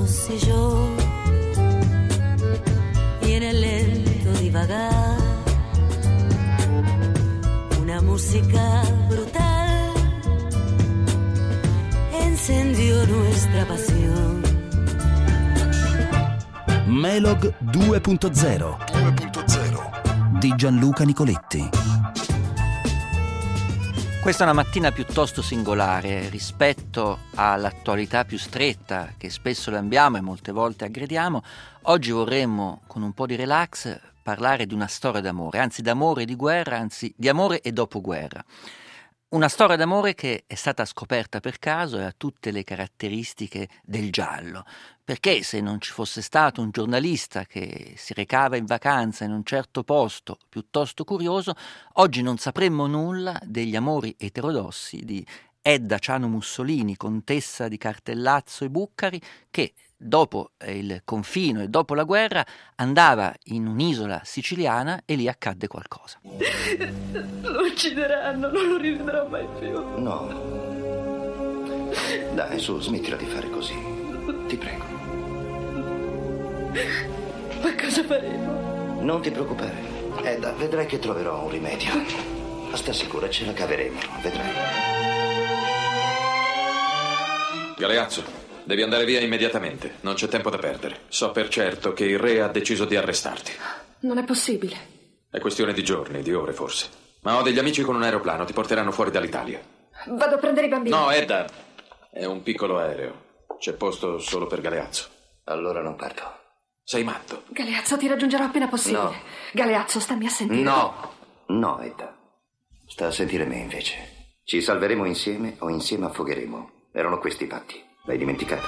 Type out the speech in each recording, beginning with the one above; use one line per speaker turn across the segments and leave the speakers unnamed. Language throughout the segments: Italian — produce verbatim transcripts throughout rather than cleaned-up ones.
fossi yo y en el lento divagar una música brutal encendió nuestra pasión.
Melog due punto zero di Gianluca Nicoletti.
Questa è una mattina piuttosto singolare rispetto all'attualità più stretta che spesso lambiamo e molte volte aggrediamo. Oggi vorremmo, con un po' di relax, parlare di una storia d'amore, anzi d'amore e di guerra, anzi di amore e dopoguerra. Una storia d'amore che è stata scoperta per caso e ha tutte le caratteristiche del giallo, perché se non ci fosse stato un giornalista che si recava in vacanza in un certo posto piuttosto curioso, oggi non sapremmo nulla degli amori eterodossi di Edda Ciano Mussolini, contessa di Cartellazzo e Bucari, che dopo il confino e dopo la guerra andava in un'isola siciliana e lì accadde qualcosa.
Lo uccideranno, non lo rivedrò mai più.
No. Dai, su, smettila di fare così. Ti prego.
Ma cosa faremo?
Non ti preoccupare. Edda, vedrai che troverò un rimedio. Ma sta sicura, ce la caveremo, vedrai.
Galeazzo, devi andare via immediatamente. Non c'è tempo da perdere. So per certo che il re ha deciso di arrestarti.
Non è possibile.
È questione di giorni, di ore forse. Ma ho degli amici con un aeroplano, ti porteranno fuori dall'Italia.
Vado a prendere i bambini.
No, Edda, è un piccolo aereo. C'è posto solo per Galeazzo.
Allora non parto.
Sei matto.
Galeazzo, ti raggiungerò appena possibile.
No.
Galeazzo, stammi a sentire.
No. No, Edda. Sta a sentire me invece. Ci salveremo insieme o insieme affogheremo. Erano questi i patti. L'hai dimenticato?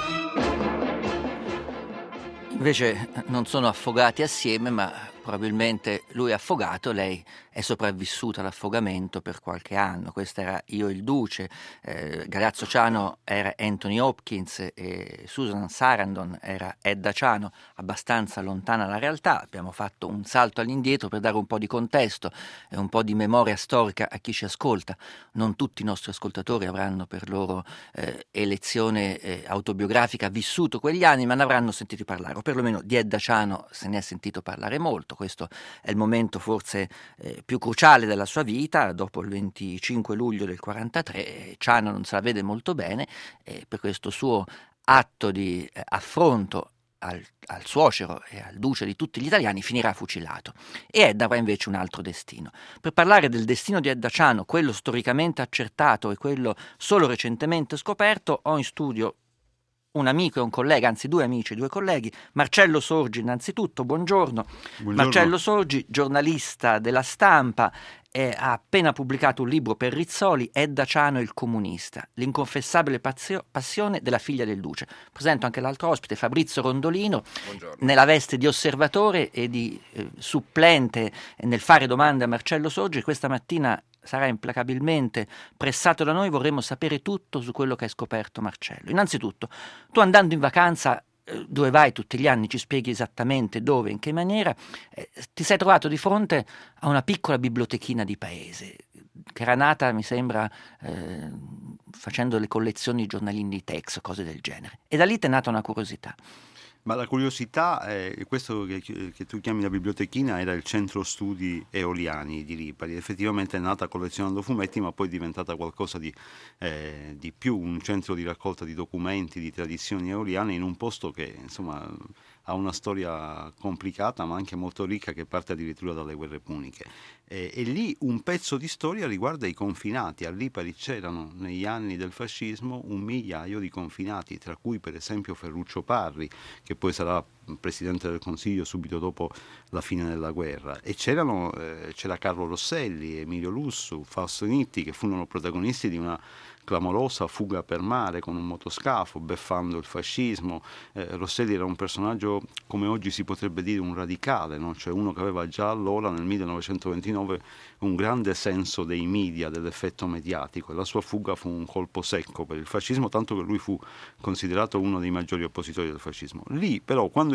Invece non sono affogati assieme, ma probabilmente lui è affogato, lei è sopravvissuta all'affogamento per qualche anno. Questo era Io il Duce, eh, Galeazzo Ciano era Anthony Hopkins e Susan Sarandon era Edda Ciano, abbastanza lontana dalla realtà. Abbiamo fatto un salto all'indietro per dare un po' di contesto e un po' di memoria storica a chi ci ascolta. Non tutti i nostri ascoltatori avranno per loro eh, elezione eh, autobiografica vissuto quegli anni, ma ne avranno sentito parlare, o perlomeno di Edda Ciano se ne è sentito parlare molto. Questo è il momento forse eh, più cruciale della sua vita. Dopo il venticinque luglio del quarantatré Ciano non se la vede molto bene e per questo suo atto di eh, affronto al, al suocero e al duce di tutti gli italiani finirà fucilato, e Edda avrà invece un altro destino. Per parlare del destino di Edda Ciano, quello storicamente accertato e quello solo recentemente scoperto, ho in studio un amico e un collega, anzi due amici e due colleghi. Marcello Sorgi innanzitutto, buongiorno. Buongiorno. Marcello Sorgi, giornalista della Stampa, eh, ha appena pubblicato un libro per Rizzoli, Edda Ciano il comunista, l'inconfessabile pazio- passione della figlia del duce. Presento anche l'altro ospite, Fabrizio Rondolino, buongiorno, nella veste di osservatore e di eh, supplente nel fare domande a Marcello Sorgi. Questa mattina sarà implacabilmente pressato da noi, vorremmo sapere tutto su quello che hai scoperto, Marcello. Innanzitutto, tu andando in vacanza, eh, dove vai tutti gli anni, ci spieghi esattamente dove, in che maniera, eh, ti sei trovato di fronte a una piccola bibliotechina di paese, che era nata, mi sembra, eh, facendo le collezioni di giornalini di Tex, cose del genere, e da lì ti è nata una curiosità.
Ma la curiosità, eh, questo che, che tu chiami la bibliotechina era il centro studi eoliani di Lipari. Effettivamente è nata collezionando fumetti, ma poi è diventata qualcosa di, eh, di più, un centro di raccolta di documenti, di tradizioni eoliane, in un posto che insomma ha una storia complicata ma anche molto ricca, che parte addirittura dalle guerre puniche. E, e lì un pezzo di storia riguarda i confinati. A Lipari c'erano negli anni del fascismo un migliaio di confinati, tra cui per esempio Ferruccio Parri, che poi sarà presidente del Consiglio subito dopo la fine della guerra, e c'erano eh, c'era Carlo Rosselli, Emilio Lussu, Fausto Nitti, che furono protagonisti di una clamorosa fuga per mare con un motoscafo, beffando il fascismo. eh, Rosselli era un personaggio, come oggi si potrebbe dire, un radicale, no? Cioè uno che aveva già allora, nel millenovecentoventinove, un grande senso dei media, dell'effetto mediatico, e la sua fuga fu un colpo secco per il fascismo, tanto che lui fu considerato uno dei maggiori oppositori del fascismo. Lì però, quando io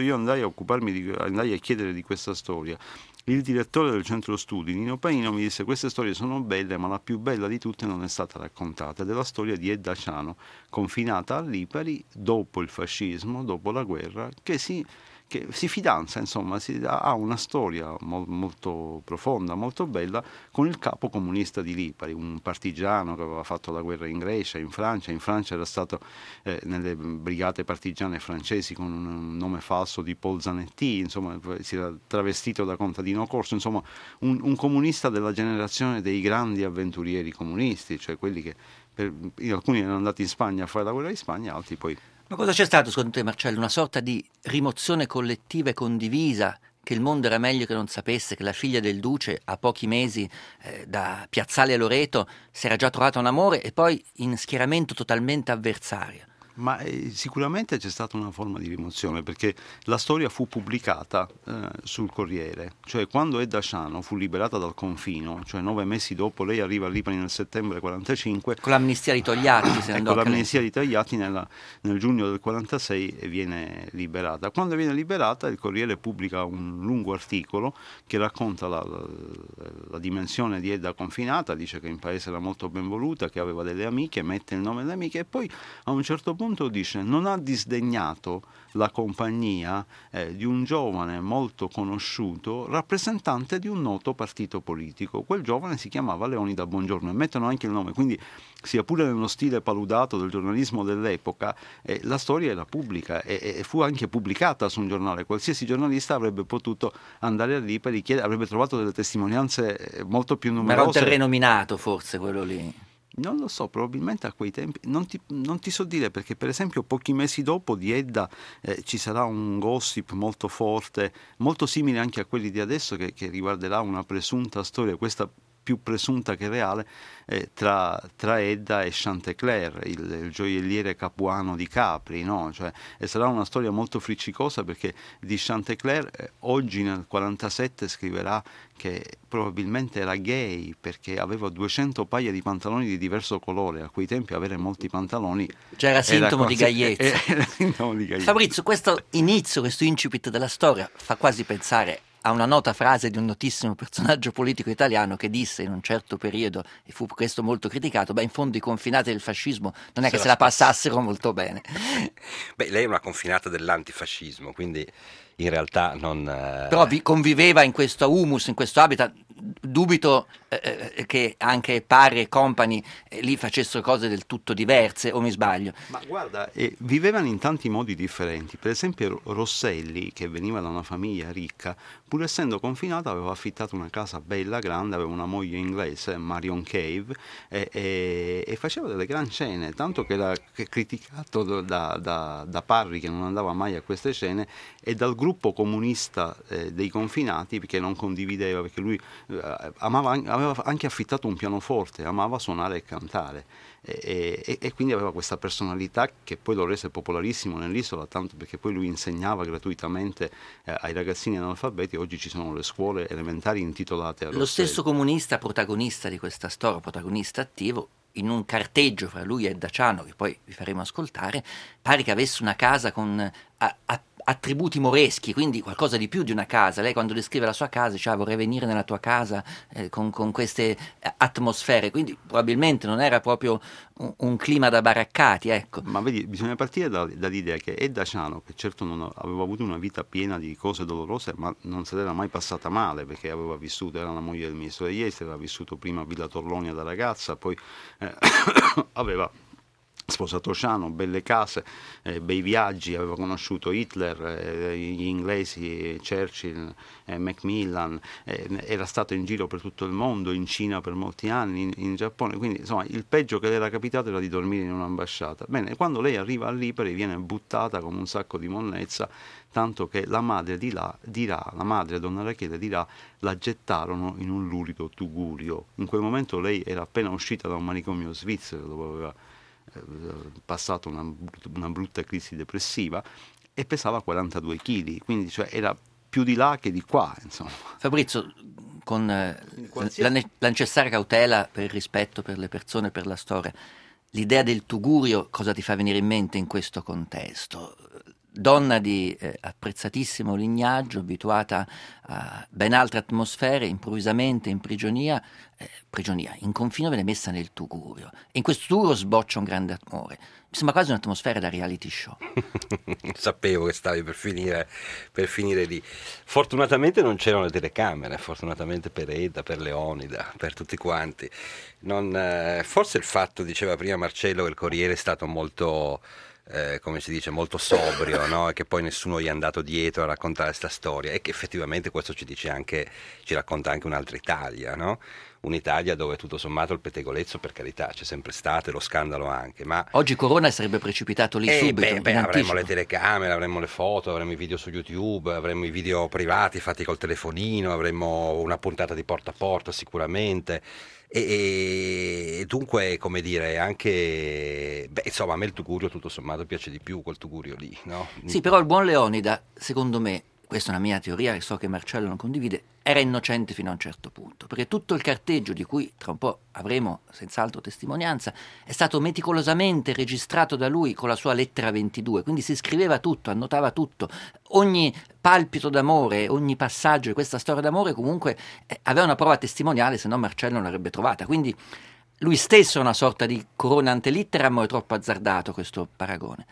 io andai a occuparmi, di, andai a chiedere di questa storia, il direttore del centro studi, Nino Paino, mi disse: queste storie sono belle, ma la più bella di tutte non è stata raccontata, ed è la storia di Edda Ciano, confinata a Lipari dopo il fascismo, dopo la guerra, che si... che si fidanza, insomma, si, ha una storia mo- molto profonda, molto bella, con il capo comunista di Lipari, un partigiano che aveva fatto la guerra in Grecia, in Francia. In Francia era stato eh, nelle brigate partigiane francesi con un nome falso di Paul Zanetti, insomma, si era travestito da contadino corso, insomma, un, un comunista della generazione dei grandi avventurieri comunisti, cioè quelli che per, alcuni erano andati in Spagna a fare la guerra in Spagna, altri poi...
Ma cosa c'è stato secondo te, Marcello? Una sorta di rimozione collettiva e condivisa, che il mondo era meglio che non sapesse, che la figlia del duce a pochi mesi eh, da Piazzale a Loreto si era già trovata un amore e poi in schieramento totalmente avversario?
Ma eh, sicuramente c'è stata una forma di rimozione, perché la storia fu pubblicata eh, sul Corriere, cioè quando Edda Ciano fu liberata dal confino, cioè nove mesi dopo, lei arriva a Lipari nel settembre quarantacinque,
con l'amnistia di Togliatti, se
e con l'amnistia di Togliatti nella, nel giugno del quarantasei viene liberata. Quando viene liberata, il Corriere pubblica un lungo articolo che racconta la, la, la dimensione di Edda confinata, dice che in paese era molto ben voluta, che aveva delle amiche, mette il nome delle amiche, e poi a un certo punto dice: non ha disdegnato la compagnia eh, di un giovane molto conosciuto, rappresentante di un noto partito politico. Quel giovane si chiamava Leonida Bongiorno, e mettono anche il nome, quindi sia pure nello stile paludato del giornalismo dell'epoca, eh, la storia era pubblica e, e fu anche pubblicata su un giornale. Qualsiasi giornalista avrebbe potuto andare a Lipari, chiedere, avrebbe trovato delle testimonianze molto più numerose.
Ma era un terreno minato, forse, quello lì?
Non lo so, probabilmente a quei tempi, non ti, non ti so dire, perché per esempio pochi mesi dopo di Edda eh, ci sarà un gossip molto forte, molto simile anche a quelli di adesso, che, che riguarderà una presunta storia, questa più presunta che reale, eh, tra, tra Edda e Chantecler, il, il gioielliere capuano di Capri, no? Cioè, e sarà una storia molto friccicosa, perché di Chantecler eh, oggi nel quarantasette scriverà che probabilmente era gay, perché aveva duecento paia di pantaloni di diverso colore. A quei tempi avere molti pantaloni
c'era sintomo
era
di
quasi,
gaiezza.
Era sintomo di gaiezza.
Fabrizio, questo inizio, questo incipit della storia fa quasi pensare a una nota frase di un notissimo personaggio politico italiano che disse in un certo periodo, e fu questo molto criticato: beh, in fondo i confinati del fascismo non è se che la se la passassero molto bene.
Beh, lei è una confinata dell'antifascismo, quindi in realtà non... Eh...
Però vi conviveva in questo humus, in questo habitat. Dubito eh, che anche Parri e compagni eh, lì facessero cose del tutto diverse, o mi sbaglio?
Ma guarda, eh, vivevano in tanti modi differenti. Per esempio Rosselli, che veniva da una famiglia ricca, pur essendo confinato aveva affittato una casa bella, grande, aveva una moglie inglese, Marion Cave, e, e, e faceva delle gran cene, tanto che era criticato da, da, da Parri, che non andava mai a queste cene, e dal gruppo comunista eh, dei confinati, perché non condivideva, perché lui eh, amava, aveva anche affittato un pianoforte, amava suonare e cantare, e, e, e quindi aveva questa personalità che poi lo rese popolarissimo nell'isola, tanto perché poi lui insegnava gratuitamente eh, ai ragazzini analfabeti. Oggi ci sono le scuole elementari intitolate a Rosselli.
Lo stesso comunista protagonista di questa storia, protagonista attivo, in un carteggio fra lui e Edda Ciano, che poi vi faremo ascoltare, pare che avesse una casa con a, a, attributi moreschi, quindi qualcosa di più di una casa. Lei, quando descrive la sua casa, dice: ah, vorrei venire nella tua casa eh, con, con queste atmosfere, quindi probabilmente non era proprio un, un clima da baraccati, ecco.
Ma vedi, bisogna partire da, dall'idea che Edda Ciano, che certo non aveva avuto una vita piena di cose dolorose, ma non se l'era mai passata male, perché aveva vissuto, era la moglie del ministro degli esteri, aveva vissuto prima a Villa Torlonia da ragazza, poi eh, aveva sposato Ciano, belle case, eh, bei viaggi, aveva conosciuto Hitler, eh, gli inglesi, Churchill, eh, Macmillan, eh, era stato in giro per tutto il mondo, in Cina per molti anni, in, in Giappone, quindi insomma il peggio che le era capitato era di dormire in un'ambasciata. Bene, quando lei arriva a Lipari viene buttata come un sacco di monnezza, tanto che la madre di là dirà, la madre Donna Rachele dirà: la gettarono in un lurido tugurio. In quel momento lei era appena uscita da un manicomio svizzero dove aveva passato una, una brutta crisi depressiva, e pesava quarantadue chili, quindi cioè era più di là che di qua, insomma.
Fabrizio, con eh, la, ne- la necessaria cautela per il rispetto per le persone, per la storia, l'idea del tugurio cosa ti fa venire in mente in questo contesto? donna di eh, apprezzatissimo lignaggio, abituata a ben altre atmosfere, improvvisamente in prigionia, eh, prigionia, in confino viene messa nel Tugurio. E in questo Tugurio sboccia un grande amore. Mi sembra quasi un'atmosfera da reality show.
Sapevo che stavi per finire, per finire lì. Fortunatamente non c'erano le telecamere, fortunatamente per Edda, per Leonida, per tutti quanti. Non, eh, forse il fatto, diceva prima Marcello, che il Corriere è stato molto... Eh, come si dice, molto sobrio, no? E che poi nessuno gli è andato dietro a raccontare questa storia, e che effettivamente questo ci dice anche, ci racconta anche un'altra Italia, no? Un'Italia dove tutto sommato il pettegolezzo, per carità, c'è sempre stato, e lo scandalo anche, ma
oggi Corona sarebbe precipitato lì
eh,
subito.
beh, beh, avremmo
anticipo.
le telecamere, avremmo le foto, avremmo i video su YouTube, avremmo i video privati fatti col telefonino, avremmo una puntata di porta a porta sicuramente. E, e dunque, come dire, anche beh, insomma, a me il Tugurio tutto sommato piace di più, quel Tugurio lì, no?
Sì, però il buon Leonida, secondo me, questa è una mia teoria che so che Marcello non condivide, era innocente fino a un certo punto, perché tutto il carteggio, di cui tra un po' avremo senz'altro testimonianza, è stato meticolosamente registrato da lui con la sua lettera ventidue, quindi si scriveva tutto, annotava tutto, ogni palpito d'amore, ogni passaggio di questa storia d'amore comunque eh, aveva una prova testimoniale, se no Marcello non l'avrebbe trovata, quindi lui stesso è una sorta di Corona ante litteram, o è troppo azzardato questo paragone?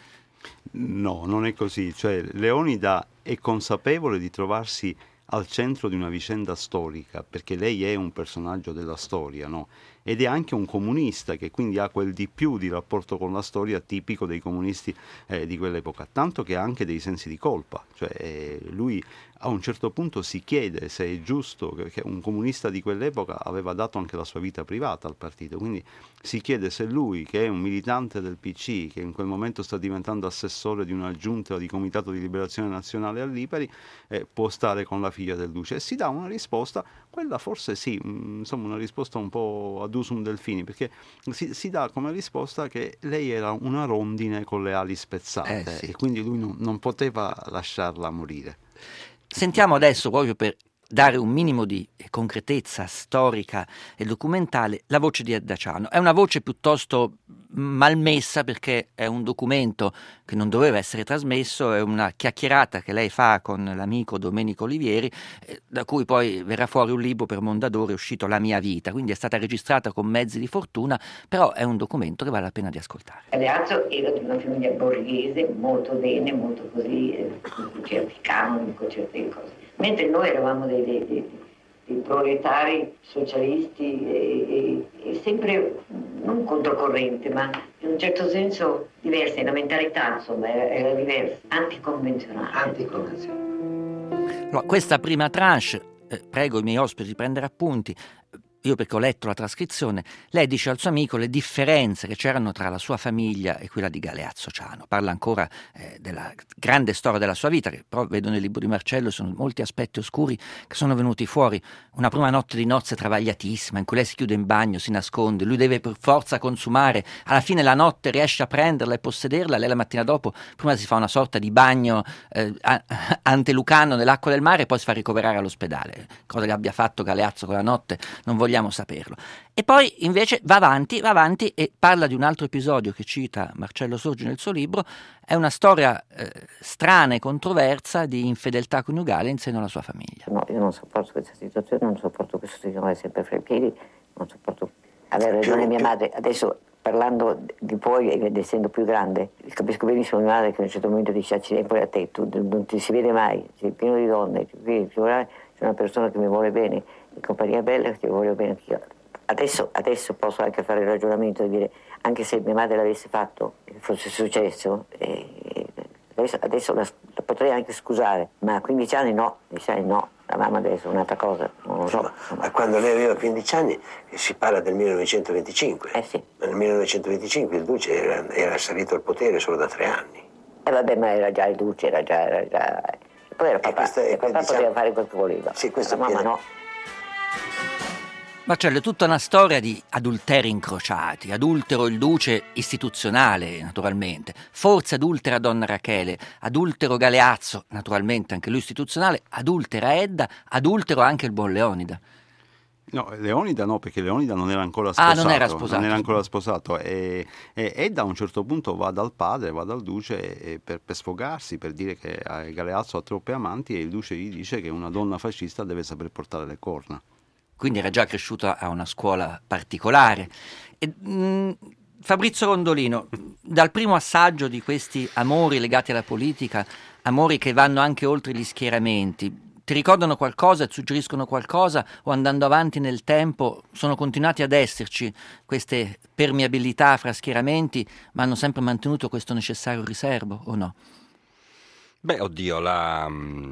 No, non è così, cioè Leonida è consapevole di trovarsi al centro di una vicenda storica, perché lei è un personaggio della storia, no? Ed è anche un comunista, che quindi ha quel di più di rapporto con la storia tipico dei comunisti eh, di quell'epoca, tanto che ha anche dei sensi di colpa, cioè eh, lui a un certo punto si chiede se è giusto, che un comunista di quell'epoca aveva dato anche la sua vita privata al partito, quindi si chiede se lui, che è un militante del P C, che in quel momento sta diventando assessore di una giunta di Comitato di Liberazione Nazionale a Lipari, eh, può stare con la figlia del duce, e si dà una risposta, quella forse sì, mh, insomma una risposta un po' ad usum delfini, perché si, si dà come risposta che lei era una rondine con le ali spezzate,
eh, sì.
e quindi lui non, non poteva lasciarla morire.
Sentiamo adesso, proprio per dare un minimo di concretezza storica e documentale, la voce di Edda Ciano. È una voce piuttosto malmessa, perché è un documento che non doveva essere trasmesso, è una chiacchierata che lei fa con l'amico Domenico Olivieri, eh, da cui poi verrà fuori un libro per Mondadori, è uscito La mia vita, quindi è stata registrata con mezzi di fortuna, però è un documento che vale la pena di ascoltare.
Galeazzo era di una famiglia borghese, molto bene, molto così, eh, con certi canoni, con certe cose. Mentre noi eravamo dei, dei, dei, dei proletari socialisti e, e, e sempre non controcorrente, ma in un certo senso diversi, la mentalità insomma era, era diversa, anticonvenzionale.
Anticonvenzionale. Allora, questa prima tranche, eh, prego i miei ospiti di prendere appunti, io perché ho letto la trascrizione, lei dice al suo amico le differenze che c'erano tra la sua famiglia e quella di Galeazzo Ciano. Parla ancora eh, della grande storia della sua vita, che però vedo nel libro di Marcello sono molti aspetti oscuri che sono venuti fuori. Una prima notte di nozze travagliatissima, in cui lei si chiude in bagno, si nasconde, lui deve per forza consumare, alla fine la notte riesce a prenderla e possederla, lei la mattina dopo prima si fa una sorta di bagno eh, antelucano nell'acqua del mare e poi si fa ricoverare all'ospedale. Cosa che abbia fatto Galeazzo quella notte non vogliamo saperlo. E poi invece va avanti, va avanti e parla di un altro episodio che cita Marcello Sorgi nel suo libro. È una storia eh, strana e controversa di infedeltà coniugale in seno alla sua famiglia.
No, io non sopporto questa situazione, non sopporto questo signore sempre fra i piedi, non sopporto avere ragione mia madre. Adesso parlando di poi ed essendo più grande, capisco benissimo mia madre che a un certo momento dice accidenti poi a te, tu non ti si vede mai, sei pieno di donne, qui c'è una persona che mi vuole bene, in compagnia bella che ti voglio bene anch'io. Adesso, adesso posso anche fare il ragionamento di dire, anche se mia madre l'avesse fatto, fosse successo, eh, adesso, adesso la, la potrei anche scusare, ma a quindici anni no, quindici anni no, la mamma adesso è un'altra cosa, non lo so.
Ma, ma quando lei aveva quindici anni si parla del millenovecentoventicinque.
Eh sì.
Ma nel millenovecentoventicinque il duce era, era salito al potere solo da tre anni.
Eh vabbè, ma era già il duce, era già... Era già... E poi era papà, e questa, e papà diciamo, poteva fare quel che voleva,
sì,
la mamma no.
Marcello, è tutta una storia di adulteri incrociati, adultero il duce istituzionale naturalmente, forse adultera donna Rachele, adultero Galeazzo naturalmente anche lui istituzionale, adultera Edda, adultero anche il buon Leonida.
No, Leonida no, perché Leonida non era ancora sposato.
Ah, non era sposato.
Non era ancora sposato. E, e, e da un certo punto va dal padre, va dal duce e per, per sfogarsi, per dire che Galeazzo ha troppe amanti, e il duce gli dice che una donna fascista deve saper portare le corna.
Quindi era già cresciuto a una scuola particolare. E, mh, Fabrizio Rondolino, dal primo assaggio di questi amori legati alla politica, amori che vanno anche oltre gli schieramenti, ti ricordano qualcosa, ti suggeriscono qualcosa, o andando avanti nel tempo sono continuati ad esserci queste permeabilità fra schieramenti, ma hanno sempre mantenuto questo necessario riservo, o no?
Beh, oddio, la...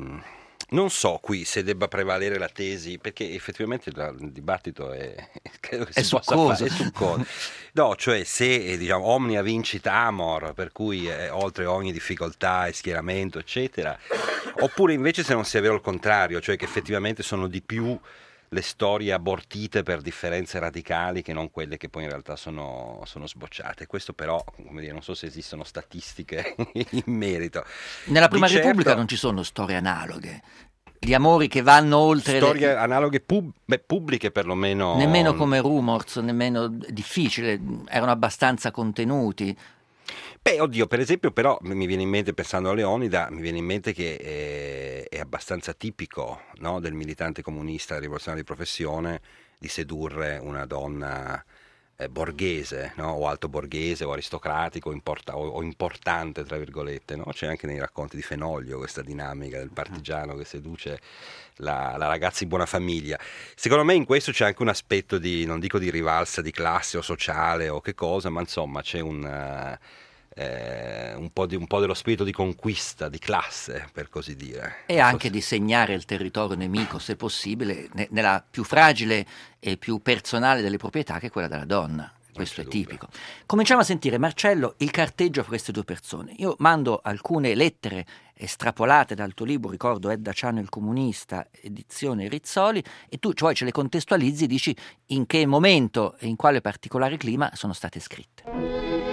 non so qui se debba prevalere la tesi, perché effettivamente il dibattito è, credo che
è
si possa
succoso.
fare, è succoso. No, cioè se diciamo omnia vincit amor, per cui eh, oltre ogni difficoltà e schieramento, eccetera, oppure invece se non sia vero il contrario, cioè che effettivamente sono di più le storie abortite per differenze radicali che non quelle che poi in realtà sono, sono sbocciate. Questo però, come dire, non so se esistono statistiche in merito.
Nella Prima
Di certo,
Repubblica non ci sono storie analoghe, gli amori che vanno oltre
storie
le...
analoghe pub... Beh, pubbliche perlomeno.
Nemmeno come Rumors, nemmeno difficile, erano abbastanza contenuti.
Beh, oddio, per esempio, però mi viene in mente, pensando a Leonida, mi viene in mente che è, è abbastanza tipico, no, del militante comunista rivoluzionario di professione di sedurre una donna eh, borghese, no, o alto borghese, o aristocratico, importa, o, o importante, tra virgolette, no? C'è anche nei racconti di Fenoglio questa dinamica del partigiano che seduce la, la ragazza di buona famiglia. Secondo me in questo c'è anche un aspetto di, non dico di rivalsa di classe o sociale o che cosa, ma insomma c'è un... Uh, Eh, un, po di, un po' dello spirito di conquista, di classe, per così dire.
E anche di segnare il territorio nemico, se possibile, ne- nella più fragile e più personale delle proprietà, che è quella della donna. Questo è tipico. Cominciamo a sentire, Marcello, il carteggio fra queste due persone. Io mando alcune lettere estrapolate dal tuo libro, ricordo Edda Ciano il comunista, edizione Rizzoli, e tu cioè ce le contestualizzi e dici in che momento e in quale particolare clima sono state scritte.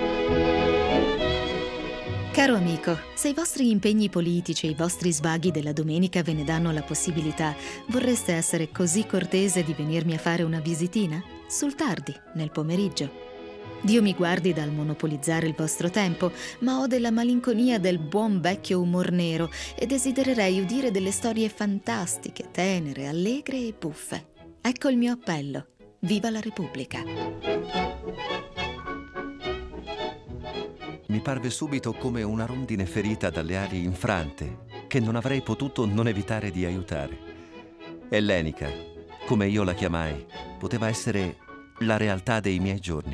Caro amico, se i vostri impegni politici e i vostri svaghi della domenica ve ne danno la possibilità, vorreste essere così cortese di venirmi a fare una visitina? Sul tardi, nel pomeriggio. Dio mi guardi dal monopolizzare il vostro tempo, ma ho della malinconia del buon vecchio umor nero e desidererei udire delle storie fantastiche, tenere, allegre e buffe. Ecco il mio appello. Viva la Repubblica!
Mi parve subito come una rondine ferita dalle ali infrante, che non avrei potuto non evitare di aiutare. Ellenica, come io la chiamai, poteva essere la realtà dei miei giorni.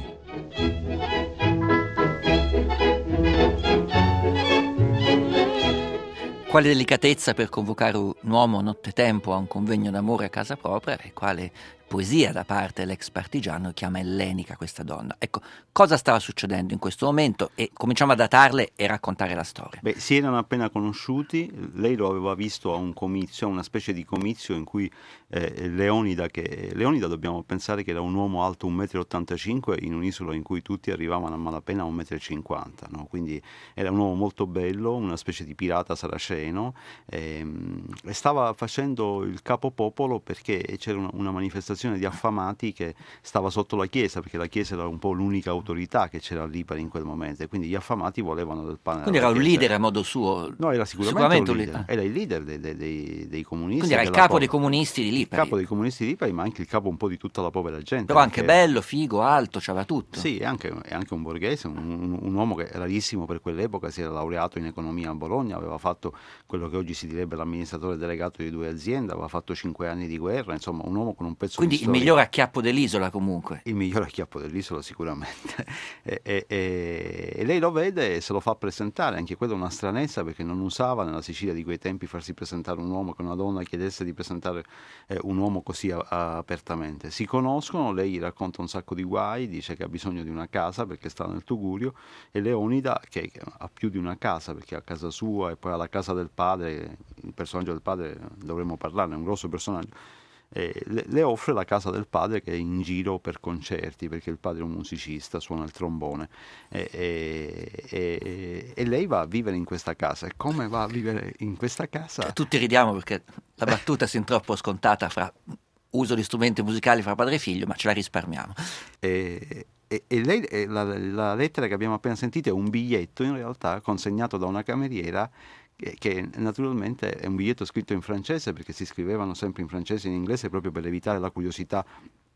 Quale delicatezza per convocare un uomo nottetempo a un convegno d'amore a casa propria, e quale poesia da parte dell'ex partigiano chiama ellenica questa donna. Ecco, cosa stava succedendo in questo momento? E cominciamo a datarle e raccontare la storia.
Beh, si erano appena conosciuti, lei lo aveva visto a un comizio, a una specie di comizio in cui eh, Leonida, che Leonida dobbiamo pensare che era un uomo alto un metro e ottantacinque in un'isola in cui tutti arrivavano a malapena a un metro e cinquanta, no? Quindi era un uomo molto bello, una specie di pirata saraceno, ehm, e stava facendo il capopopolo perché c'era una, una manifestazione di affamati che stava sotto la chiesa, perché la chiesa era un po' l'unica autorità che c'era a Lipari in quel momento, e quindi gli affamati volevano del pane.
Quindi era un leader a modo suo?
No, era sicuramente, sicuramente un leader. Era il leader dei, dei, dei, dei comunisti.
Quindi era il capo dei comunisti di Lipari.
Il capo dei comunisti di Lipari, ma anche il capo un po' di tutta la povera gente.
Però anche bello, figo, alto, c'aveva tutto.
Sì, è anche, è anche un borghese, un, un, un uomo che rarissimo per quell'epoca, si era laureato in economia a Bologna, aveva fatto quello che oggi si direbbe l'amministratore delegato di due aziende, aveva fatto cinque anni di guerra, insomma un uomo con un pezzo
Quindi
di storia.
Il miglior acchiappo dell'isola comunque.
Il miglior acchiappo dell'isola sicuramente. e, e, e, e lei lo vede e se lo fa presentare, anche quella è una stranezza perché non usava nella Sicilia di quei tempi farsi presentare un uomo, che una donna chiedesse di presentare eh, un uomo così a, a, apertamente. Si conoscono, lei gli racconta un sacco di guai, dice che ha bisogno di una casa perché sta nel Tugurio, e Leonida che, che ha più di una casa perché ha casa sua e poi ha la casa del padre, il personaggio del padre dovremmo parlarne, è un grosso personaggio. Eh, le, le offre la casa del padre che è in giro per concerti perché il padre è un musicista, suona il trombone, e, e, e, e lei va a vivere in questa casa. E come va a vivere in questa casa?
Tutti ridiamo perché la battuta è sin troppo scontata fra uso gli strumenti musicali fra padre e figlio, ma ce la risparmiamo.
E, e, e lei, e la, la lettera che abbiamo appena sentito è un biglietto in realtà consegnato da una cameriera che, che naturalmente è un biglietto scritto in francese, perché si scrivevano sempre in francese e in inglese proprio per evitare la curiosità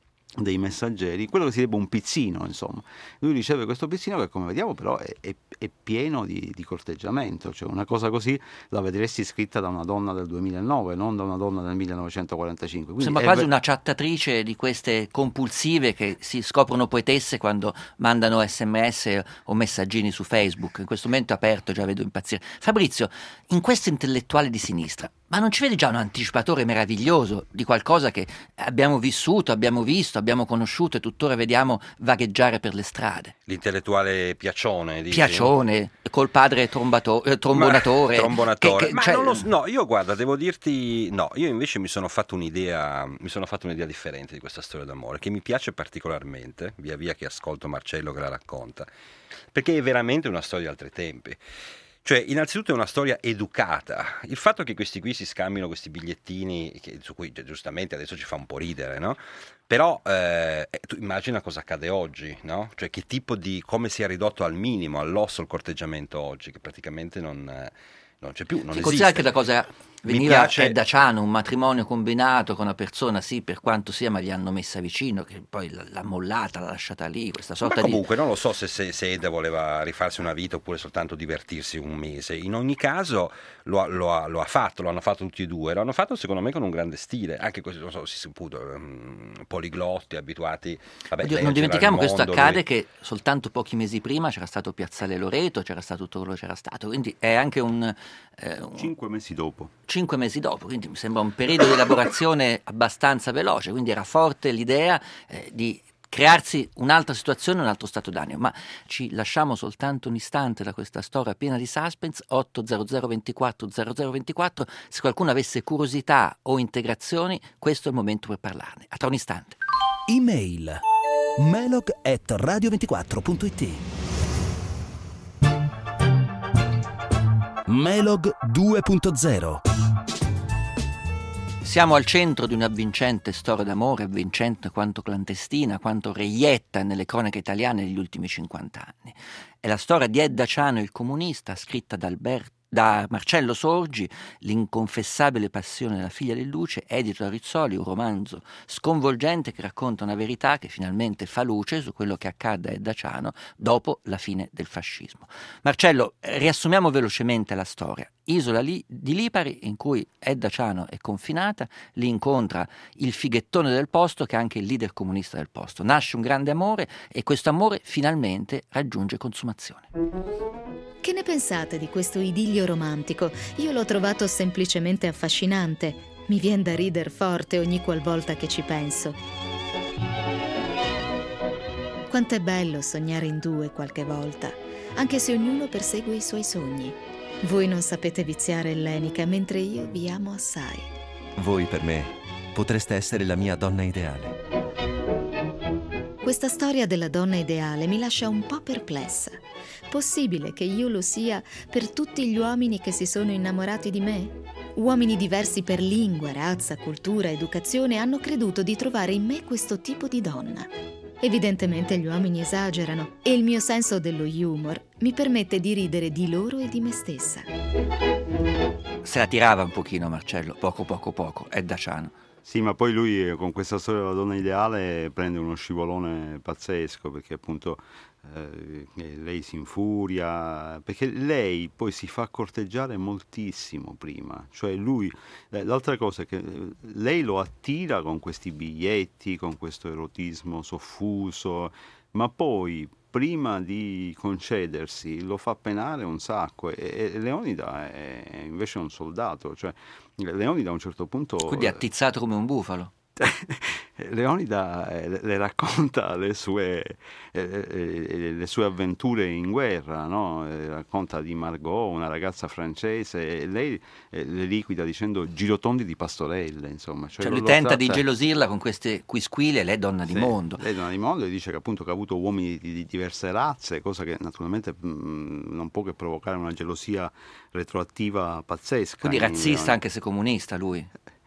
dei messaggeri, quello che sarebbe un pizzino, insomma. Lui riceve questo pizzino che, come vediamo, però è, è, è pieno di, di corteggiamento, cioè una cosa così la vedresti scritta da una donna del duemilanove, non da una donna del millenovecentoquarantacinque. Quindi
sembra
è
quasi
ve-
una chattatrice di queste compulsive che si scoprono poetesse quando mandano sms o messaggini su Facebook. In questo momento è aperto, già vedo impazzire. Fabrizio, in questo intellettuale di sinistra, ma non ci vedi già un anticipatore meraviglioso di qualcosa che abbiamo vissuto, abbiamo visto, abbiamo conosciuto e tuttora vediamo vagheggiare per le strade?
L'intellettuale Piacione, dici?
Piacione, col padre trombato- eh, trombonatore.
Ma, trombonatore.
Che, che,
Ma
cioè...
non lo so, no, io guarda, devo dirti, no, io invece mi sono fatto un'idea, mi sono fatto un'idea differente di questa storia d'amore, che mi piace particolarmente, via via che ascolto Marcello che la racconta, perché è veramente una storia di altri tempi. Cioè, innanzitutto è una storia educata. Il fatto che questi qui si scambino questi bigliettini, che, su cui giustamente adesso ci fa un po' ridere, no? Però eh, tu immagina cosa accade oggi, no? Cioè che tipo di, come si è ridotto al minimo, all'osso il corteggiamento oggi, che praticamente non, non c'è più, non
si
esiste.
considera che da cosa veniva
piace...
Edda Ciano, un matrimonio combinato con una persona, sì, per quanto sia, ma li hanno messa vicino, che poi l'ha mollata, l'ha lasciata lì, questa sorta
ma comunque
di...
non lo so se, se, se Edda voleva rifarsi una vita oppure soltanto divertirsi un mese. In ogni caso lo ha, lo ha, lo ha fatto, lo hanno fatto tutti e due, lo hanno fatto secondo me con un grande stile, anche questo, non so, si saputo, um, poliglotti, abituati. Vabbè,
Oddio, non dimentichiamo che questo
mondo,
accade
lui...
che soltanto pochi mesi prima c'era stato Piazzale Loreto, c'era stato tutto quello che c'era stato, quindi è anche un... Eh, un...
Cinque mesi dopo.
Cinque mesi dopo, quindi mi sembra un periodo di elaborazione abbastanza veloce, quindi era forte l'idea eh, di crearsi un'altra situazione, un altro stato d'animo. Ma ci lasciamo soltanto un istante da questa storia piena di suspense. Otto zero zero ventiquattro zero zero ventiquattro, se qualcuno avesse curiosità o integrazioni, questo è il momento per parlarne. A tra un istante.
Email melog at radio ventiquattro punto it. Melog due punto zero.
Siamo al centro di un'avvincente storia d'amore, avvincente quanto clandestina, quanto reietta nelle cronache italiane negli ultimi cinquanta anni. È la storia di Edda Ciano, il comunista, scritta da, Albert, da Marcello Sorgi, L'inconfessabile passione della figlia di luce, edito da Rizzoli, un romanzo sconvolgente che racconta una verità che finalmente fa luce su quello che accadde a Edda Ciano dopo la fine del fascismo. Marcello, riassumiamo velocemente la storia. Isola di Lipari, in cui Edda Ciano è confinata, lì incontra il fighettone del posto che è anche il leader comunista del posto. Nasce un grande amore e questo amore finalmente raggiunge consumazione.
Che ne pensate di questo idillio romantico? Io l'ho trovato semplicemente affascinante. Mi viene da rider forte ogni qualvolta che ci penso. Quanto è bello sognare in due qualche volta, anche se ognuno persegue i suoi sogni. Voi non sapete viziare Ellenica, mentre io vi amo assai.
Voi per me potreste essere la mia donna ideale.
Questa storia della donna ideale mi lascia un po' perplessa. Possibile che io lo sia per tutti gli uomini che si sono innamorati di me? Uomini diversi per lingua, razza, cultura, educazione hanno creduto di trovare in me questo tipo di donna. Evidentemente gli uomini esagerano e il mio senso dello humor mi permette di ridere di loro e di me stessa.
Se la tirava un pochino Marcello, poco poco poco, Edda Ciano.
Sì, ma poi lui con questa storia della donna ideale prende uno scivolone pazzesco, perché appunto eh, lei si infuria, perché lei poi si fa corteggiare moltissimo prima, cioè lui, l'altra cosa è che lei lo attira con questi biglietti, con questo erotismo soffuso, ma poi prima di concedersi lo fa penare un sacco, e, e Leonida è invece un soldato, cioè Leonida a un certo punto...
Quindi è attizzato come un bufalo.
Leonida le, le racconta le sue, eh, le sue avventure in guerra, no? Racconta di Margot, una ragazza francese, e lei eh, le liquida dicendo girotondi di pastorelle, insomma. Cioè,
cioè lui
lo
tenta
tratta...
di gelosirla con queste quisquile, lei è donna di
sì,
mondo.
Lei è donna di mondo e dice che appunto che ha avuto uomini di, di diverse razze, cosa che naturalmente mh, non può che provocare una gelosia retroattiva pazzesca.
Quindi
in,
razzista
in...
anche se comunista lui.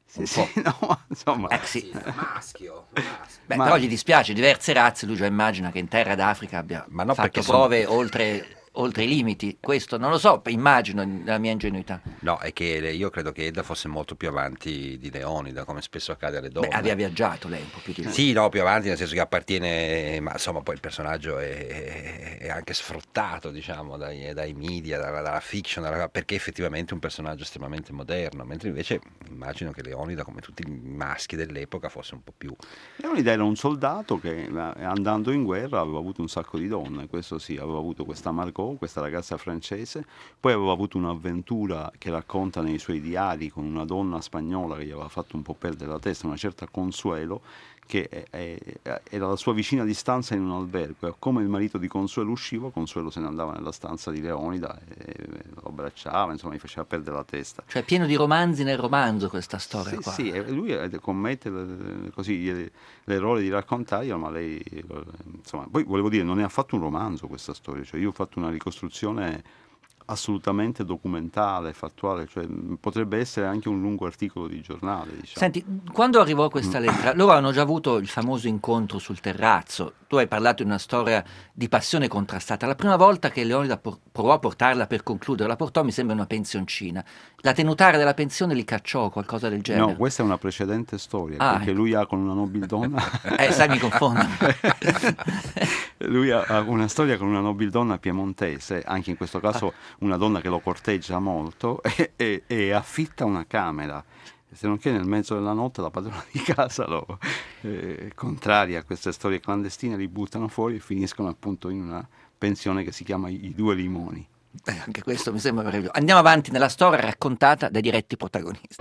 Sì, sì, no, insomma,
eh, sì.
maschio, maschio.
Beh,
Ma-
però gli dispiace, diverse razze, lui già immagina che in terra d'Africa abbia
Ma no,
fatto
perché sono-
prove oltre, oltre i limiti. Questo non lo so, immagino nella mia ingenuità.
No, è che le- io credo che Edda fosse molto più avanti di Leonida, come spesso accade alle donne.
Beh, aveva viaggiato lei un po' più di lui.
Sì, no, più avanti, nel senso che appartiene, ma insomma poi il personaggio è, è anche sfruttato, diciamo, dai, dai media, dalla, dalla fiction, dalla- perché effettivamente è un personaggio estremamente moderno, mentre invece immagino che Leonida, come tutti i maschi dell'epoca, fosse un po' più...
Leonida era un soldato che eh, andando in guerra aveva avuto un sacco di donne, questo sì, aveva avuto questa Margot, questa ragazza francese, poi aveva avuto un'avventura che racconta nei suoi diari con una donna spagnola che gli aveva fatto un po' perdere la testa, una certa Consuelo, che è- è- era la sua vicina di stanza in un albergo, e come il marito di Consuelo usciva, Consuelo se ne andava nella stanza di Leonida e lo abbracciava, insomma gli faceva perdere la testa.
Cioè pieno di romanzi nel romanzo questa storia
Sì,
qua.
sì, e lui eh, commette le- così gli- l'errore di raccontarglielo, ma lei, eh, insomma, poi volevo dire, non è affatto un romanzo questa storia, cioè io ho fatto una ricostruzione assolutamente documentale, fattuale, cioè mh, potrebbe essere anche un lungo articolo di giornale, diciamo.
Senti, quando arrivò questa lettera, loro hanno già avuto il famoso incontro sul terrazzo. Tu hai parlato di una storia di passione contrastata. La prima volta che Leonida por- provò a portarla per concludere, la portò, mi sembra, in una pensioncina. La tenutaria della pensione li cacciò, qualcosa del genere.
No, questa è una precedente storia,
Ah,
perché
ecco.
lui ha con una nobildonna...
Eh, sai, mi confondo.
Lui ha ha una storia con una nobildonna piemontese, anche in questo caso una donna che lo corteggia molto, e, e- e affitta una camera. Se non che nel mezzo della notte la padrona di casa, lo, eh, contraria a queste storie clandestine, li buttano fuori e finiscono appunto in una pensione che si chiama I Due Limoni.
Eh, anche questo mi sembra meraviglioso. Andiamo avanti nella storia raccontata dai diretti protagonisti.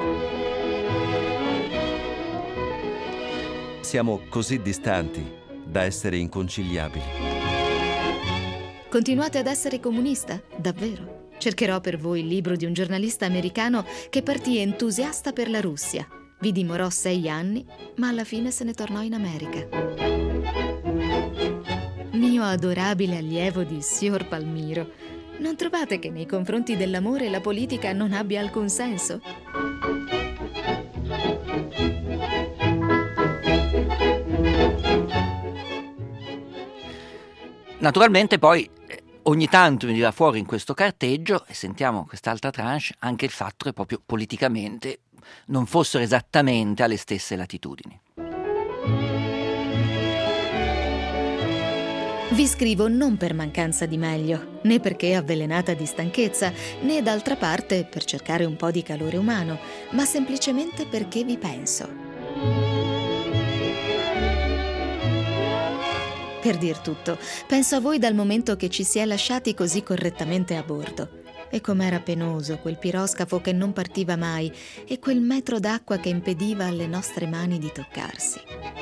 Siamo così distanti da essere inconciliabili.
Continuate ad essere comunista? Davvero? Cercherò per voi il libro di un giornalista americano che partì entusiasta per la Russia. Vi dimorò sei anni, ma alla fine se ne tornò in America. Mio adorabile allievo di Signor Palmiro, non trovate che nei confronti dell'amore la politica non abbia alcun senso?
Naturalmente poi eh, ogni tanto veniva fuori in questo carteggio, e sentiamo quest'altra tranche, anche il fatto che proprio politicamente non fossero esattamente alle stesse latitudini.
Vi scrivo non per mancanza di meglio, né perché avvelenata di stanchezza, né d'altra parte per cercare un po' di calore umano, ma semplicemente perché vi penso. Per dir tutto, penso a voi dal momento che ci si è lasciati così correttamente a bordo. E com'era penoso quel piroscafo che non partiva mai e quel metro d'acqua che impediva alle nostre mani di toccarsi.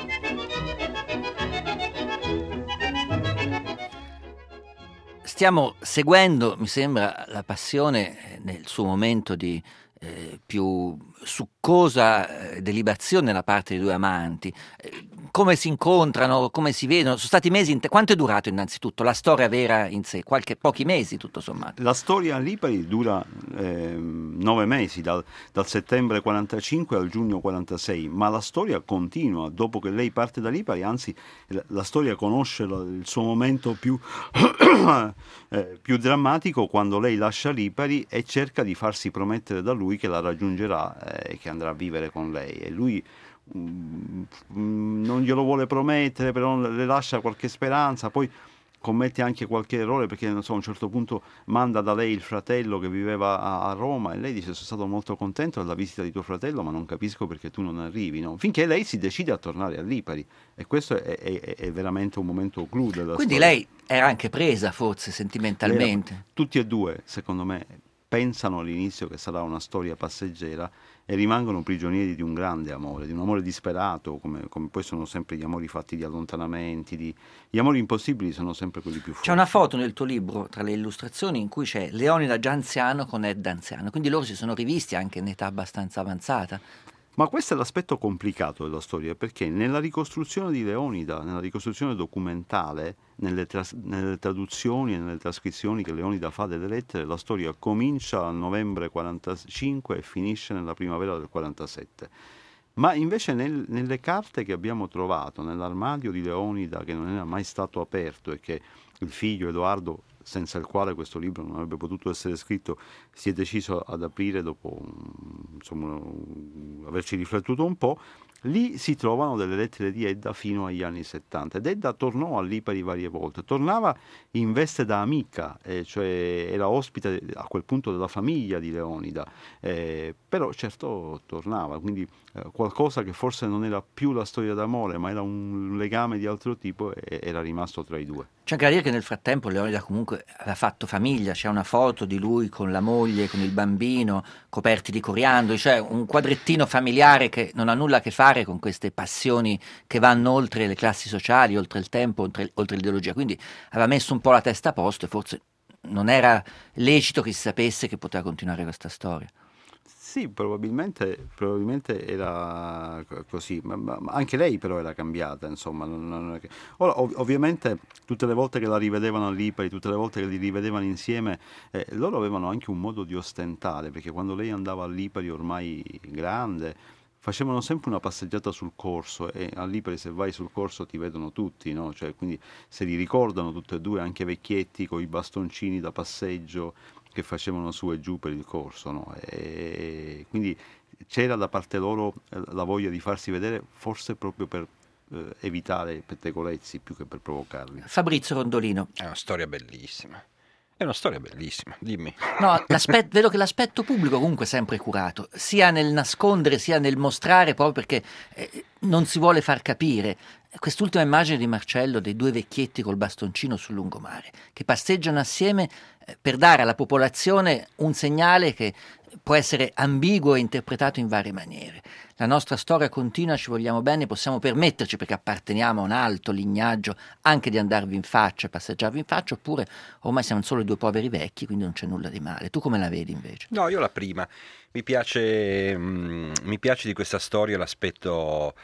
Stiamo seguendo, mi sembra, la passione eh, nel suo momento di eh, più succosa eh, delibazione da parte dei due amanti. Eh, come si incontrano, come si vedono? Sono stati mesi. Inte- Quanto è durato innanzitutto la storia vera in sé? Qualche, pochi mesi tutto sommato.
La storia a Lipari dura ehm, nove mesi, dal, dal settembre quarantacinque al giugno quarantasei, ma la storia continua dopo che lei parte da Lipari, anzi la, la storia conosce la- il suo momento più, eh, più drammatico quando lei lascia Lipari e cerca di farsi promettere da lui che la raggiungerà eh, e che andrà a vivere con lei. E lui mm, mm, non glielo vuole promettere, però le lascia qualche speranza, poi commette anche qualche errore perché non so, a un certo punto manda da lei il fratello che viveva a, a Roma e lei dice: sono stato molto contento della visita di tuo fratello, ma non capisco perché tu non arrivi, no? Finché lei si decide a tornare a Lipari, e questo è, è- è veramente un momento clou della
Quindi
storia.
lei era anche presa forse sentimentalmente.
Lei era- tutti e due, secondo me, pensano all'inizio che sarà una storia passeggera e rimangono prigionieri di un grande amore, di un amore disperato, come, come poi sono sempre gli amori fatti di allontanamenti, di... gli amori impossibili sono sempre quelli più forti.
C'è una foto nel tuo libro tra le illustrazioni in cui c'è Leonida già anziano con Ed anziano, quindi loro si sono rivisti anche in età abbastanza avanzata.
Ma questo è l'aspetto complicato della storia, perché nella ricostruzione di Leonida, nella ricostruzione documentale, nelle, tras- nelle traduzioni e nelle trascrizioni che Leonida fa delle lettere, la storia comincia a novembre quarantacinque e finisce nella primavera del quarantasette. Ma invece nel, nelle carte che abbiamo trovato nell'armadio di Leonida, che non era mai stato aperto e che il figlio Edoardo, senza il quale questo libro non avrebbe potuto essere scritto, si è deciso ad aprire dopo insomma, averci riflettuto un po', lì si trovano delle lettere di Edda fino agli anni settanta. Ed Edda tornò a Lipari varie volte, tornava in veste da amica, eh, cioè era ospite a quel punto della famiglia di Leonida, eh, però certo tornava, quindi eh, qualcosa che forse non era più la storia d'amore, ma era un legame di altro tipo, e era rimasto tra i due.
C'è anche da dire che nel frattempo Leonida comunque aveva fatto famiglia, c'è una foto di lui con la moglie, con il bambino, coperti di coriandoli, cioè un quadrettino familiare che non ha nulla a che fare con queste passioni che vanno oltre le classi sociali, oltre il tempo, oltre, oltre l'ideologia. Quindi aveva messo un po' la testa a posto e forse non era lecito che si sapesse che poteva continuare questa storia.
Sì, probabilmente, probabilmente era così, ma, ma anche lei però era cambiata, insomma. Non, non è che... Ora, ov- ovviamente, tutte le volte che la rivedevano a Lipari, tutte le volte che li rivedevano insieme, eh, loro avevano anche un modo di ostentare, perché quando lei andava a Lipari ormai grande, facevano sempre una passeggiata sul corso, e a Lipari se vai sul corso ti vedono tutti, no? Cioè, quindi se li ricordano tutte e due, anche vecchietti con i bastoncini da passeggio che facevano su e giù per il corso, no? E quindi c'era da parte loro la voglia di farsi vedere, forse proprio per eh, evitare pettegolezzi più che per provocarli.
Fabrizio Rondolino.
È una storia bellissima. È una storia bellissima, dimmi.
No, vedo che l'aspetto pubblico comunque è sempre curato, sia nel nascondere sia nel mostrare, proprio perché eh, non si vuole far capire. Quest'ultima immagine di Marcello dei due vecchietti col bastoncino sul lungomare, che passeggiano assieme eh, per dare alla popolazione un segnale che può essere ambiguo e interpretato in varie maniere. La nostra storia continua, ci vogliamo bene, possiamo permetterci, perché apparteniamo a un alto lignaggio, anche di andarvi in faccia, passeggiarvi in faccia, oppure ormai siamo solo due poveri vecchi, quindi non c'è nulla di male. Tu come la vedi invece?
No, io la prima. Mi piace, mm, mi piace di questa storia l'aspetto,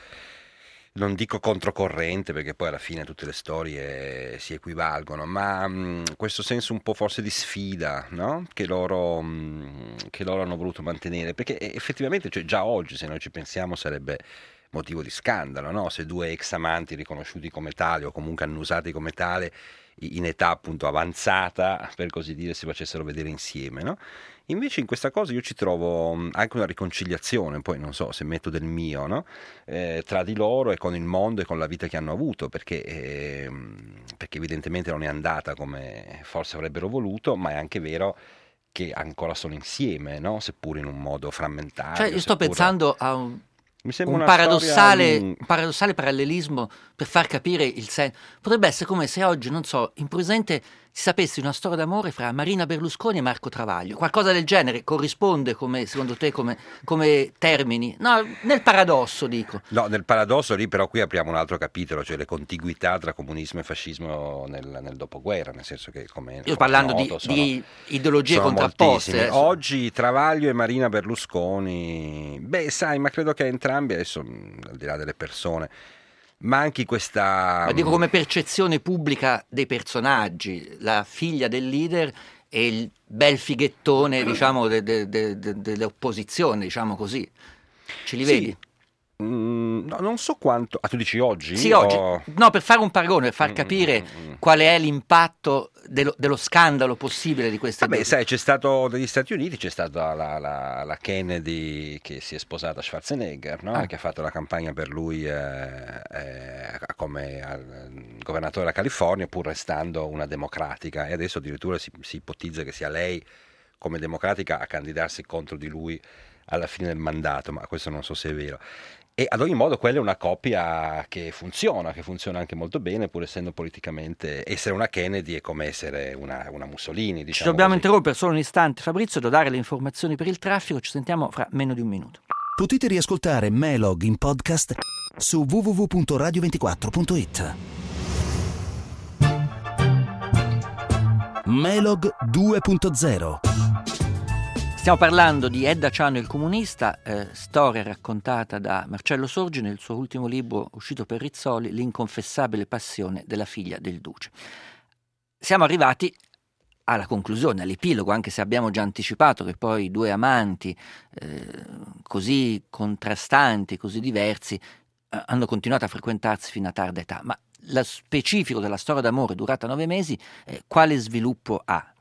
non dico controcorrente, perché poi alla fine tutte le storie si equivalgono, ma mh, questo senso un po' forse di sfida, no? Che loro, mh, che loro hanno voluto mantenere, perché effettivamente, cioè, già oggi, se noi ci pensiamo, sarebbe motivo di scandalo, no? Se due ex amanti riconosciuti come tali o comunque annusati come tale in età appunto avanzata, per così dire, si facessero vedere insieme, no? Invece in questa cosa io ci trovo anche una riconciliazione, poi non so se metto del mio, no? eh, tra di loro e con il mondo e con la vita che hanno avuto, perché, eh, perché evidentemente non è andata come forse avrebbero voluto, ma è anche vero che ancora sono insieme, no? Seppur in un modo frammentario.
Cioè io sto
seppur...
pensando a un...
Mi sembra
un
una
paradossale,
storia...
un paradossale parallelismo per far capire il senso. Potrebbe essere come se oggi, non so, improvvisamente si sapesse una storia d'amore fra Marina Berlusconi e Marco Travaglio. Qualcosa del genere corrisponde, come secondo te, come, come termini? No, nel paradosso, dico.
No, nel paradosso lì però qui apriamo un altro capitolo, cioè le contiguità tra comunismo e fascismo nel, nel dopoguerra, nel senso che come...
Io parlando
noto,
di,
sono,
di ideologie
sono
contrapposte.
Eh. Oggi Travaglio e Marina Berlusconi, beh sai, ma credo che entrambi, adesso al di là delle persone, manchi questa...
Ma dico come percezione pubblica dei personaggi, la figlia del leader e il bel fighettone, diciamo, de, de, de, de, dell'opposizione, diciamo così. Ce li
sì.
vedi?
Mm, no, non so quanto... Ah, tu dici oggi?
Sì,
o...
oggi. No, per fare un paragone, per far capire mm, mm, qual è l'impatto dello, dello scandalo possibile di queste
Vabbè,
due.
sai, c'è stato negli Stati Uniti, c'è stata la, la, la Kennedy che si è sposata a Schwarzenegger, no? ah. che ha fatto la campagna per lui eh, eh, come al, governatore della California, pur restando una democratica, e adesso addirittura si, si ipotizza che sia lei come democratica a candidarsi contro di lui alla fine del mandato, ma questo non so se è vero. E ad ogni modo quella è una coppia che funziona, che funziona anche molto bene, pur essendo politicamente, essere una Kennedy è come essere una, una Mussolini, diciamo.
Ci dobbiamo
così.
interrompere solo un istante, Fabrizio, devo dare le informazioni per il traffico, ci sentiamo fra meno di un minuto.
Potete riascoltare Melog in podcast su w w w punto radio ventiquattro punto i t. Melog due punto zero.
Stiamo parlando di Edda Ciano il comunista, eh, storia raccontata da Marcello Sorgi nel suo ultimo libro uscito per Rizzoli, L'inconfessabile passione della figlia del duce. Siamo arrivati alla conclusione, all'epilogo, anche se abbiamo già anticipato che poi i due amanti eh, così contrastanti, così diversi, eh, hanno continuato a frequentarsi fino a tarda età. Ma lo specifico della storia d'amore durata nove mesi, eh, quale sviluppo ha?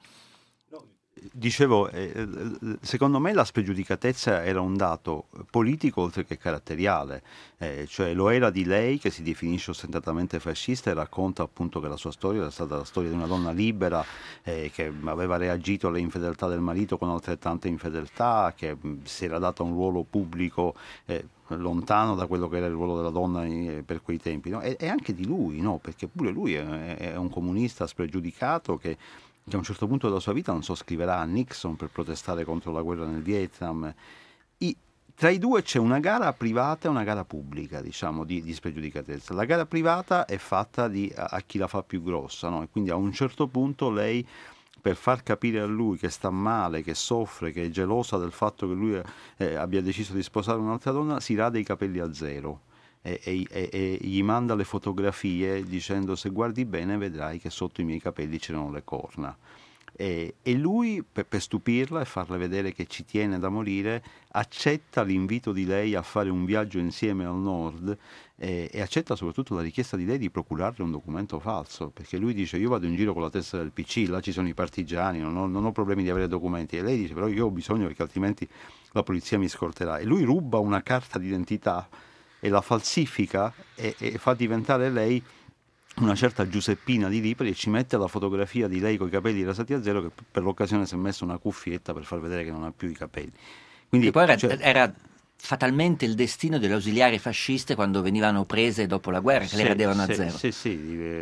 Dicevo, eh, secondo me la spregiudicatezza era un dato politico oltre che caratteriale, eh, cioè lo era di lei che si definisce ostentatamente fascista e racconta appunto che la sua storia era stata la storia di una donna libera eh, che aveva reagito alle infedeltà del marito con altrettante infedeltà, che mh, si era data un ruolo pubblico eh, lontano da quello che era il ruolo della donna in, per quei tempi, no? e, e anche di lui, no? Perché pure lui è, è un comunista spregiudicato che che a un certo punto della sua vita, non so, scriverà a Nixon per protestare contro la guerra nel Vietnam. I, tra i due c'è una gara privata e una gara pubblica, diciamo, di, di spregiudicatezza. La gara privata è fatta di, a, a chi la fa più grossa, no? E quindi a un certo punto lei, per far capire a lui che sta male, che soffre, che è gelosa del fatto che lui eh, abbia deciso di sposare un'altra donna, si rade i capelli a zero. E, e, e, e gli manda le fotografie dicendo: se guardi bene vedrai che sotto i miei capelli c'erano le corna. E, e lui, per, per stupirla e farle vedere che ci tiene da morire, accetta l'invito di lei a fare un viaggio insieme al nord e, e accetta soprattutto la richiesta di lei di procurarle un documento falso, perché lui dice: io vado in giro con la testa del P C, là ci sono i partigiani, non ho, non ho problemi di avere documenti. E lei dice: però io ho bisogno, perché altrimenti la polizia mi scorterà. E lui ruba una carta d'identità e la falsifica e, e fa diventare lei una certa Giuseppina di Lipari e ci mette la fotografia di lei con i capelli rasati a zero, che per l'occasione si è messa una cuffietta per far vedere che non ha più i capelli. Quindi,
e poi era,
cioè,
era fatalmente il destino delle ausiliari fasciste quando venivano prese dopo la guerra, che sì, le radevano
sì,
a zero.
Sì, sì,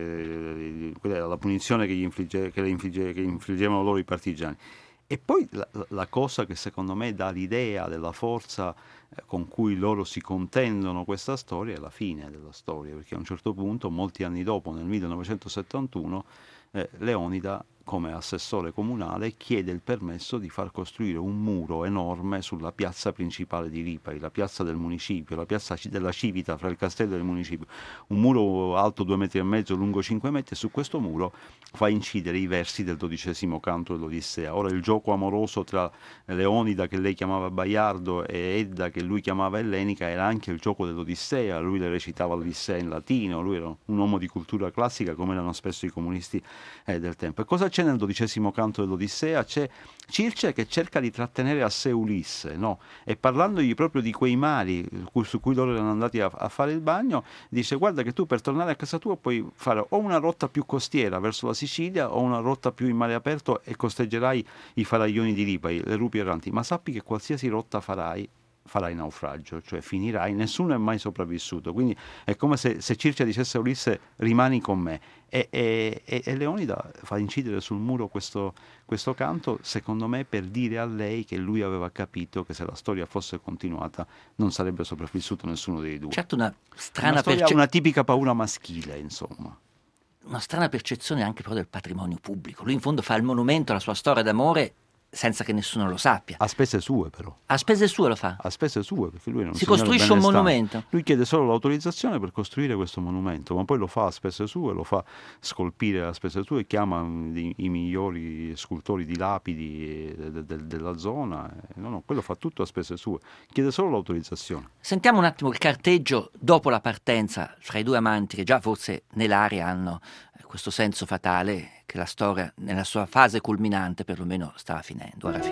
eh, quella era la punizione che, gli infligge, che, le infligge, che infliggevano loro i partigiani. E poi la, la cosa che secondo me dà l'idea della forza eh, con cui loro si contendono questa storia è la fine della storia, perché a un certo punto, molti anni dopo, nel millenovecentosettantuno, eh, Leonida, come assessore comunale, chiede il permesso di far costruire un muro enorme sulla piazza principale di Lipari, la piazza del municipio, la piazza della Civita fra il castello e il municipio, un muro alto due metri e mezzo, lungo cinque metri, e su questo muro fa incidere i versi del dodicesimo canto dell'Odissea. Ora il gioco amoroso tra Leonida, che lei chiamava Baiardo, e Edda, che lui chiamava Ellenica, era anche il gioco dell'Odissea. Lui le recitava l'Odissea in latino, lui era un uomo di cultura classica, come erano spesso i comunisti eh, del tempo. E cosa c'è nel dodicesimo canto dell'Odissea? C'è Circe che cerca di trattenere a sé Ulisse, no? E parlandogli proprio di quei mari su cui loro erano andati a, a fare il bagno, dice: guarda che tu per tornare a casa tua puoi fare o una rotta più costiera verso la Sicilia o una rotta più in mare aperto e costeggerai i faraglioni di Lipari, le rupi erranti, ma sappi che qualsiasi rotta farai farai naufragio, cioè finirai, nessuno è mai sopravvissuto. Quindi è come se, se Circe dicesse a Ulisse: rimani con me. E, e, e Leonida fa incidere sul muro questo, questo canto, secondo me per dire a lei che lui aveva capito che se la storia fosse continuata non sarebbe sopravvissuto nessuno dei due.
Certo, una strana
una, storia,
perce-
una tipica paura maschile, insomma.
Una strana percezione anche però del patrimonio pubblico. Lui in fondo fa il monumento alla sua storia d'amore senza che nessuno lo sappia.
A spese sue, però.
A spese sue lo fa?
A spese sue, perché lui non
si costruisce un monumento.
Lui chiede solo l'autorizzazione per costruire questo monumento, ma poi lo fa a spese sue, lo fa scolpire a spese sue, e chiama i, i migliori scultori di lapidi de, de, della zona. No, no, quello fa tutto a spese sue. Chiede solo l'autorizzazione.
Sentiamo un attimo il carteggio dopo la partenza fra i due amanti, che già forse nell'aria hanno questo senso fatale che la storia nella sua fase culminante perlomeno stava finendo, era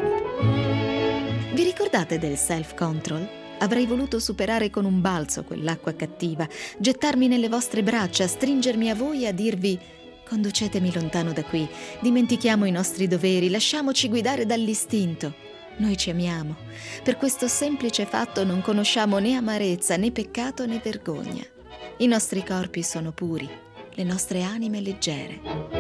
finita.
Vi ricordate del self-control? Avrei voluto superare con un balzo quell'acqua cattiva, gettarmi nelle vostre braccia, stringermi a voi e a dirvi: conducetemi lontano da qui, dimentichiamo i nostri doveri, lasciamoci guidare dall'istinto. Noi ci amiamo. Per questo semplice fatto non conosciamo né amarezza, né peccato, né vergogna. I nostri corpi sono puri, le nostre anime leggere.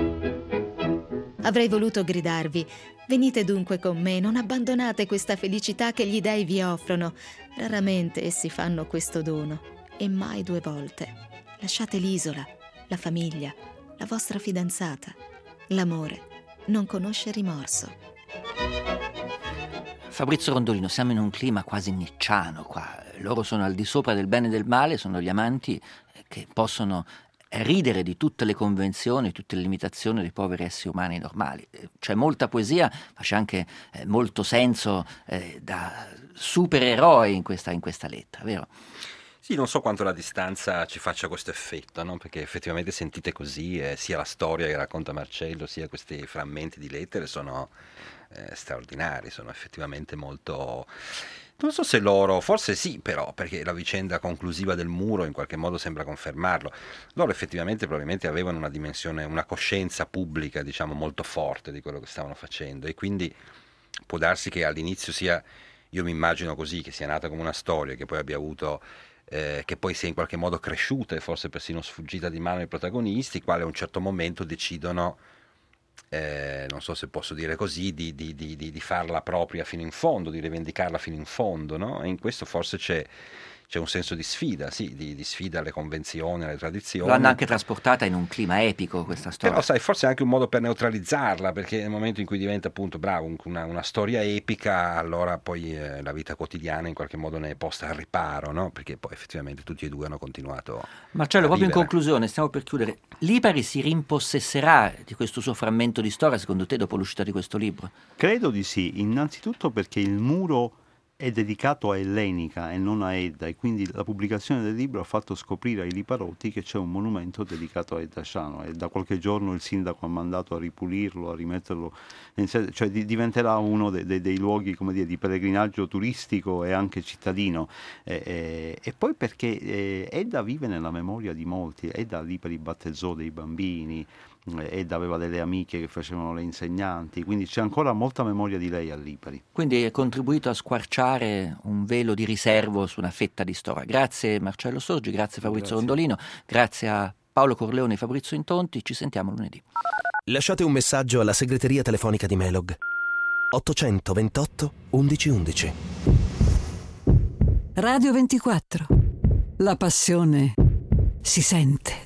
Avrei voluto gridarvi: venite dunque con me, non abbandonate questa felicità che gli dei vi offrono. Raramente essi fanno questo dono, e mai due volte. Lasciate l'isola, la famiglia, la vostra fidanzata. L'amore non conosce rimorso.
Fabrizio Rondolino, siamo in un clima quasi nicciano qua, loro sono al di sopra del bene e del male, sono gli amanti che possono ridere di tutte le convenzioni, tutte le limitazioni dei poveri esseri umani normali. C'è molta poesia, ma c'è anche eh, molto senso eh, da supereroi in questa, in questa lettera, vero?
Sì, non so quanto la distanza ci faccia questo effetto, no? Perché effettivamente sentite così, eh, sia la storia che racconta Marcello, sia questi frammenti di lettere sono eh, straordinari, sono effettivamente molto... Non so se loro, forse sì però, perché la vicenda conclusiva del muro in qualche modo sembra confermarlo. Loro effettivamente probabilmente avevano una dimensione, una coscienza pubblica, diciamo, molto forte di quello che stavano facendo, e quindi può darsi che all'inizio sia, io mi immagino così, che sia nata come una storia, che poi abbia avuto, eh, che poi sia in qualche modo cresciuta e forse persino sfuggita di mano ai protagonisti, i quali a un certo momento decidono, Eh, non so se posso dire così, di, di, di, di farla propria fino in fondo, di rivendicarla fino in fondo, no? E in questo forse c'è, c'è un senso di sfida, sì, di, di sfida alle convenzioni, alle tradizioni.
L'hanno anche trasportata in un clima epico questa storia.
Però sai, forse è anche un modo per neutralizzarla, perché nel momento in cui diventa appunto, bravo, una, una storia epica, allora poi eh, la vita quotidiana in qualche modo ne è posta al riparo, no? Perché poi effettivamente tutti e due hanno continuato
Marcello,
a
proprio
vivere.
in conclusione, stiamo per chiudere, Lipari si rimpossesserà di questo suo frammento di storia, secondo te, dopo l'uscita di questo libro?
Credo di sì, innanzitutto perché il muro è dedicato a Ellenica e non a Edda, e quindi la pubblicazione del libro ha fatto scoprire ai liparoti che c'è un monumento dedicato a Edda Ciano, e da qualche giorno il sindaco ha mandato a ripulirlo, a rimetterlo in sede, cioè di, diventerà uno de, de, dei luoghi, come dire, di pellegrinaggio turistico e anche cittadino, e, e, e poi perché eh, Edda vive nella memoria di molti. Edda lì per i battezzò dei bambini, Edda aveva delle amiche che facevano le insegnanti, quindi c'è ancora molta memoria di lei a Lipari.
Quindi hai contribuito a squarciare un velo di riservo su una fetta di storia. Grazie Marcello Sorgi, grazie Fabrizio
Grazie.
Rondolino, grazie a Paolo Corleone e Fabrizio Intonti, ci sentiamo lunedì.
Lasciate un messaggio alla segreteria telefonica di Melog ottocentoventotto undici undici.
Radio ventiquattro. La passione si sente.